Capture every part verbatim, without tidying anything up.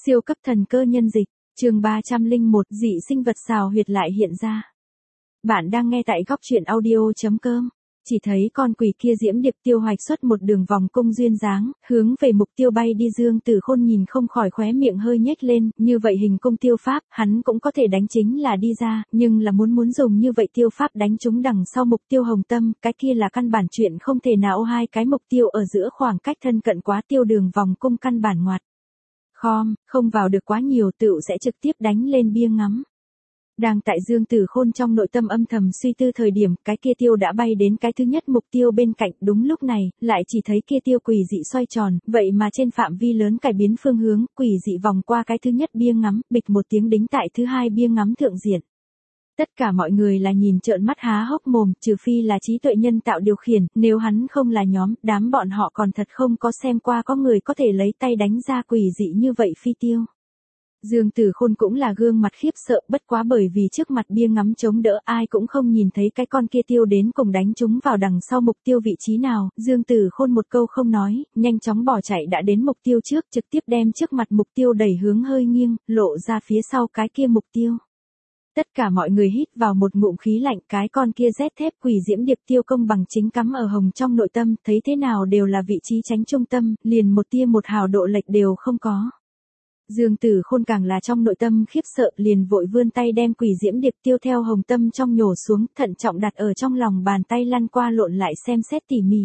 Siêu cấp thần cơ nhân dịch, chương ba trăm lẻ một, dị sinh vật xào huyệt lại hiện ra. Bạn đang nghe tại góc truyện audio chấm com. Chỉ thấy con quỷ kia diễm điệp tiêu hoạch xuất một đường vòng cung duyên dáng, hướng về mục tiêu bay đi. Dương Tử Khôn nhìn không khỏi khóe miệng hơi nhếch lên, như vậy hình cung tiêu pháp, hắn cũng có thể đánh chính là đi ra, nhưng là muốn muốn dùng như vậy tiêu pháp đánh trúng đằng sau mục tiêu hồng tâm, cái kia là căn bản chuyện không thể nào. Hai cái mục tiêu ở giữa khoảng cách thân cận quá, tiêu đường vòng cung căn bản ngoặt khom, không vào được quá nhiều tựu sẽ trực tiếp đánh lên bia ngắm. Đang tại Dương Tử Khôn trong nội tâm âm thầm suy tư thời điểm, cái kia tiêu đã bay đến cái thứ nhất mục tiêu bên cạnh. Đúng lúc này, lại chỉ thấy kia tiêu quỷ dị xoay tròn, vậy mà trên phạm vi lớn cải biến phương hướng, quỷ dị vòng qua cái thứ nhất bia ngắm, bịch một tiếng đính tại thứ hai bia ngắm thượng diện. Tất cả mọi người là nhìn trợn mắt há hốc mồm, trừ phi là trí tuệ nhân tạo điều khiển, nếu hắn không là nhóm, đám bọn họ còn thật không có xem qua có người có thể lấy tay đánh ra quỷ dị như vậy phi tiêu. Dương Tử Khôn cũng là gương mặt khiếp sợ, bất quá bởi vì trước mặt bia ngắm chống đỡ, ai cũng không nhìn thấy cái con kia tiêu đến cùng đánh chúng vào đằng sau mục tiêu vị trí nào. Dương Tử Khôn một câu không nói, nhanh chóng bỏ chạy đã đến mục tiêu trước, trực tiếp đem trước mặt mục tiêu đẩy hướng hơi nghiêng, lộ ra phía sau cái kia mục tiêu. Tất cả mọi người hít vào một ngụm khí lạnh, cái con kia rét thép quỷ diễm điệp tiêu công bằng chính cắm ở hồng trong nội tâm, thấy thế nào đều là vị trí tránh trung tâm, liền một tia một hào độ lệch đều không có. Dương Tử Khôn càng là trong nội tâm khiếp sợ, liền vội vươn tay đem quỷ diễm điệp tiêu theo hồng tâm trong nhổ xuống, thận trọng đặt ở trong lòng bàn tay lăn qua lộn lại xem xét tỉ mỉ.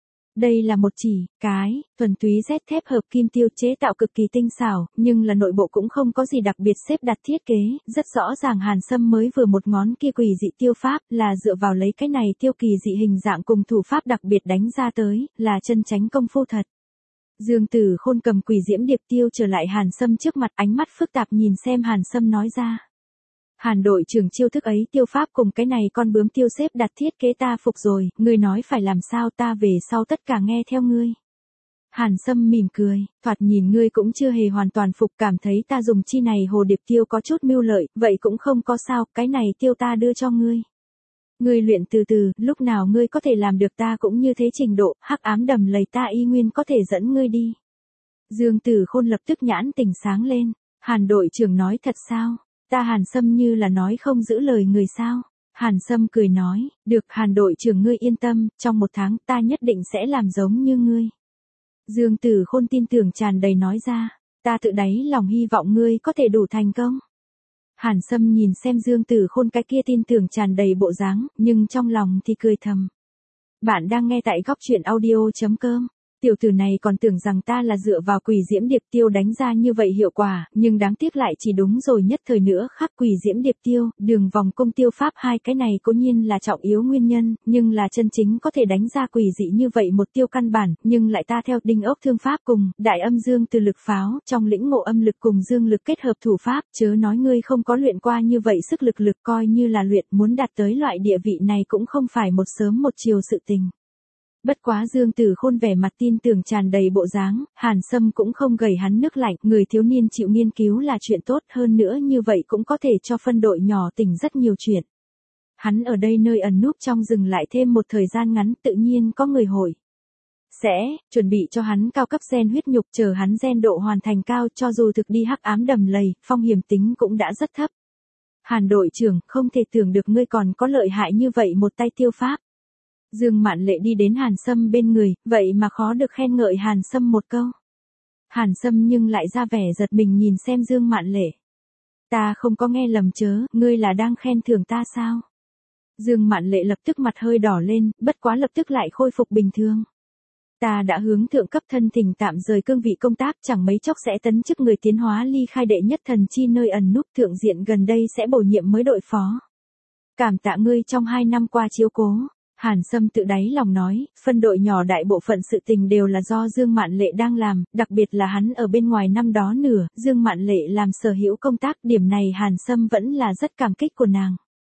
Đây là một chỉ, cái, thuần túy rét thép hợp kim tiêu chế tạo cực kỳ tinh xảo, nhưng là nội bộ cũng không có gì đặc biệt xếp đặt thiết kế, rất rõ ràng Hàn Sâm mới vừa một ngón kia quỷ dị tiêu pháp, là dựa vào lấy cái này tiêu kỳ dị hình dạng cùng thủ pháp đặc biệt đánh ra tới, là chân chánh công phu thật. Dương Tử Khôn cầm quỷ diễm điệp tiêu trở lại Hàn Sâm trước mặt, ánh mắt phức tạp nhìn xem Hàn Sâm nói ra. Hàn đội trưởng, chiêu thức ấy tiêu pháp cùng cái này con bướm tiêu xếp đặt thiết kế ta phục rồi, ngươi nói phải làm sao, ta về sau tất cả nghe theo ngươi. Hàn Sâm mỉm cười, thoạt nhìn ngươi cũng chưa hề hoàn toàn phục, cảm thấy ta dùng chi này hồ điệp tiêu có chút mưu lợi, vậy cũng không có sao, cái này tiêu ta đưa cho ngươi. Ngươi luyện từ từ, lúc nào ngươi có thể làm được ta cũng như thế trình độ, hắc ám đầm lầy ta y nguyên có thể dẫn ngươi đi. Dương Tử Khôn lập tức nhãn tỉnh sáng lên, Hàn đội trưởng nói thật sao? Ta Hàn Sâm như là nói không giữ lời người sao? Hàn Sâm cười nói, được Hàn đội trưởng ngươi yên tâm, trong một tháng ta nhất định sẽ làm giống như ngươi. Dương Tử Khôn tin tưởng tràn đầy nói ra, ta tự đáy lòng hy vọng ngươi có thể đủ thành công. Hàn Sâm nhìn xem Dương Tử Khôn cái kia tin tưởng tràn đầy bộ dáng, nhưng trong lòng thì cười thầm. Bạn đang nghe tại góc truyện audio chấm com. Tiểu tử này còn tưởng rằng ta là dựa vào quỷ diễm điệp tiêu đánh ra như vậy hiệu quả, nhưng đáng tiếc lại chỉ đúng rồi nhất thời nữa khác. Quỷ diễm điệp tiêu, đường vòng cung tiêu pháp, hai cái này cố nhiên là trọng yếu nguyên nhân, nhưng là chân chính có thể đánh ra quỷ dị như vậy một tiêu căn bản, nhưng lại ta theo đinh ốc thương pháp cùng đại âm dương từ lực pháo, trong lĩnh ngộ âm lực cùng dương lực kết hợp thủ pháp, chớ nói ngươi không có luyện qua như vậy sức lực lực, coi như là luyện, muốn đạt tới loại địa vị này cũng không phải một sớm một chiều sự tình. Bất quá Dương Tử Khôn vẻ mặt tin tưởng tràn đầy bộ dáng, Hàn Sâm cũng không gầy hắn nước lạnh, người thiếu niên chịu nghiên cứu là chuyện tốt, hơn nữa như vậy cũng có thể cho phân đội nhỏ tỉnh rất nhiều chuyện. Hắn ở đây nơi ẩn núp trong rừng lại thêm một thời gian ngắn, tự nhiên có người hỏi. Sẽ, chuẩn bị cho hắn cao cấp gen huyết nhục, chờ hắn gen độ hoàn thành cao, cho dù thực đi hắc ám đầm lầy, phong hiểm tính cũng đã rất thấp. Hàn đội trưởng, không thể tưởng được ngươi còn có lợi hại như vậy một tay tiêu pháp. Dương Mạn Lệ đi đến Hàn Sâm bên người, vậy mà khó được khen ngợi Hàn Sâm một câu. Hàn Sâm nhưng lại ra vẻ giật mình nhìn xem Dương Mạn Lệ. Ta không có nghe lầm chớ, ngươi là đang khen thưởng ta sao? Dương Mạn Lệ lập tức mặt hơi đỏ lên, bất quá lập tức lại khôi phục bình thường. Ta đã hướng thượng cấp thân thỉnh tạm rời cương vị công tác, chẳng mấy chốc sẽ tấn chức người tiến hóa ly khai đệ nhất thần chi nơi ẩn núp, thượng diện gần đây sẽ bổ nhiệm mới đội phó. Cảm tạ ngươi trong hai năm qua chiếu cố. Hàn Sâm tự đáy lòng nói, phân đội nhỏ đại bộ phận sự tình đều là do Dương Mạn Lệ đang làm, đặc biệt là hắn ở bên ngoài năm đó nửa, Dương Mạn Lệ làm sở hữu công tác, điểm này Hàn Sâm vẫn là rất cảm kích của nàng.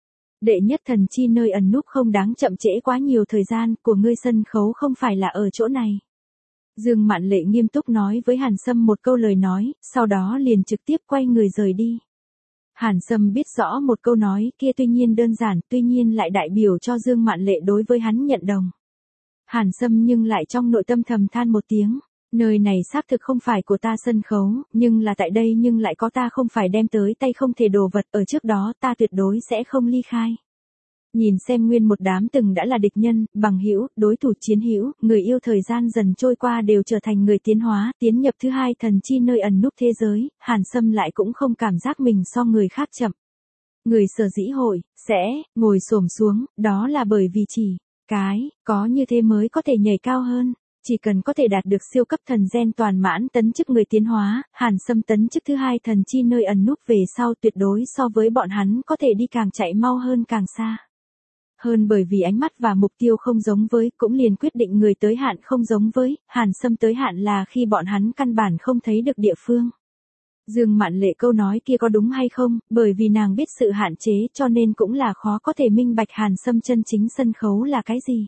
Đệ nhất thần chi nơi ẩn núp không đáng chậm trễ quá nhiều thời gian, của ngươi sân khấu không phải là ở chỗ này. Dương Mạn Lệ nghiêm túc nói với Hàn Sâm một câu lời nói, sau đó liền trực tiếp quay người rời đi. Hàn Sâm biết rõ một câu nói kia tuy nhiên đơn giản, tuy nhiên lại đại biểu cho Dương Mạn Lệ đối với hắn nhận đồng. Hàn Sâm nhưng lại trong nội tâm thầm than một tiếng, Nơi này xác thực không phải của ta sân khấu, nhưng là tại đây nhưng lại có ta không phải đem tới tay không thể đồ vật, ở trước đó ta tuyệt đối sẽ không ly khai. Nhìn xem nguyên một đám từng đã là địch nhân, bằng hữu, đối thủ chiến hữu, người yêu thời gian dần trôi qua đều trở thành người tiến hóa, tiến nhập thứ hai thần chi nơi ẩn núp thế giới, Hàn Sâm lại cũng không cảm giác mình so người khác chậm. Người sở dĩ hội, sẽ, ngồi xổm xuống, đó là bởi vì chỉ, cái, có như thế mới có thể nhảy cao hơn. Chỉ cần có thể đạt được siêu cấp thần gen toàn mãn tấn chức người tiến hóa, Hàn Sâm tấn chức thứ hai thần chi nơi ẩn núp về sau tuyệt đối so với bọn hắn có thể đi càng chạy mau hơn càng xa. Hơn bởi vì ánh mắt và mục tiêu không giống với, cũng liền quyết định người tới hạn không giống với, Hàn Sâm tới hạn là khi bọn hắn căn bản không thấy được địa phương. Dương Mạn Lệ câu nói kia có đúng hay không, bởi vì nàng biết sự hạn chế cho nên cũng là khó có thể minh bạch Hàn Sâm chân chính sân khấu là cái gì.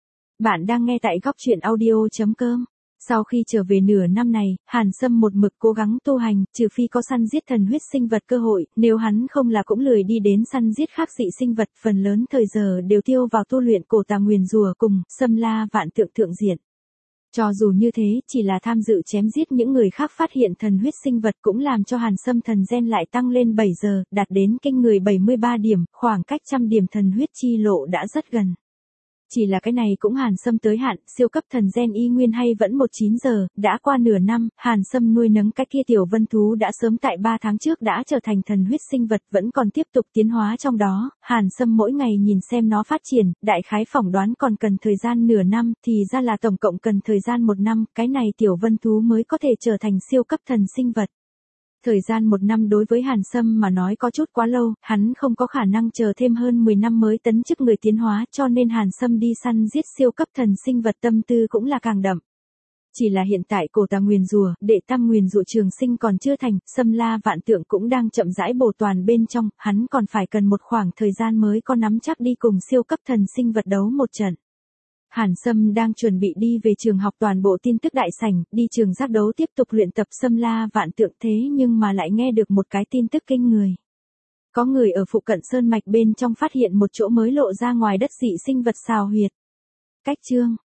Bạn đang nghe tại góc truyện audio.com. Sau khi trở về nửa năm này, Hàn Sâm một mực cố gắng tu hành, trừ phi có săn giết thần huyết sinh vật cơ hội, nếu hắn không là cũng lười đi đến săn giết khác dị sinh vật, phần lớn thời giờ đều tiêu vào tu luyện cổ tà nguyền rùa cùng xâm la vạn tượng thượng diện. Cho dù như thế, chỉ là tham dự chém giết những người khác phát hiện thần huyết sinh vật cũng làm cho Hàn Sâm thần gen lại tăng lên bảy giờ, đạt đến kinh người bảy mươi ba điểm, khoảng cách trăm điểm thần huyết chi lộ đã rất gần. Chỉ là cái này cũng Hàn Sâm tới hạn, siêu cấp thần gen y nguyên hay vẫn một chín giờ, đã qua nửa năm, Hàn Sâm nuôi nấng cái kia tiểu vân thú đã sớm tại ba tháng trước đã trở thành thần huyết sinh vật vẫn còn tiếp tục tiến hóa trong đó, Hàn Sâm mỗi ngày nhìn xem nó phát triển, đại khái phỏng đoán còn cần thời gian nửa năm, thì ra là tổng cộng cần thời gian một năm, cái này tiểu vân thú mới có thể trở thành siêu cấp thần sinh vật. Thời gian một năm đối với Hàn Sâm mà nói có chút quá lâu, hắn không có khả năng chờ thêm hơn mười năm mới tấn chức người tiến hóa cho nên Hàn Sâm đi săn giết siêu cấp thần sinh vật tâm tư cũng là càng đậm. Chỉ là hiện tại cổ tà nguyền rùa, đệ tam nguyền rùa trường sinh còn chưa thành, xâm la vạn tượng cũng đang chậm rãi bổ toàn bên trong, hắn còn phải cần một khoảng thời gian mới có nắm chắc đi cùng siêu cấp thần sinh vật đấu một trận. Hàn Sâm đang chuẩn bị đi về trường học toàn bộ tin tức đại sảnh, đi trường giác đấu tiếp tục luyện tập xâm la vạn tượng thế nhưng mà lại nghe được một cái tin tức kinh người. Có người ở phụ cận sơn mạch bên trong phát hiện một chỗ mới lộ ra ngoài đất dị sinh vật xào huyệt. Cách chương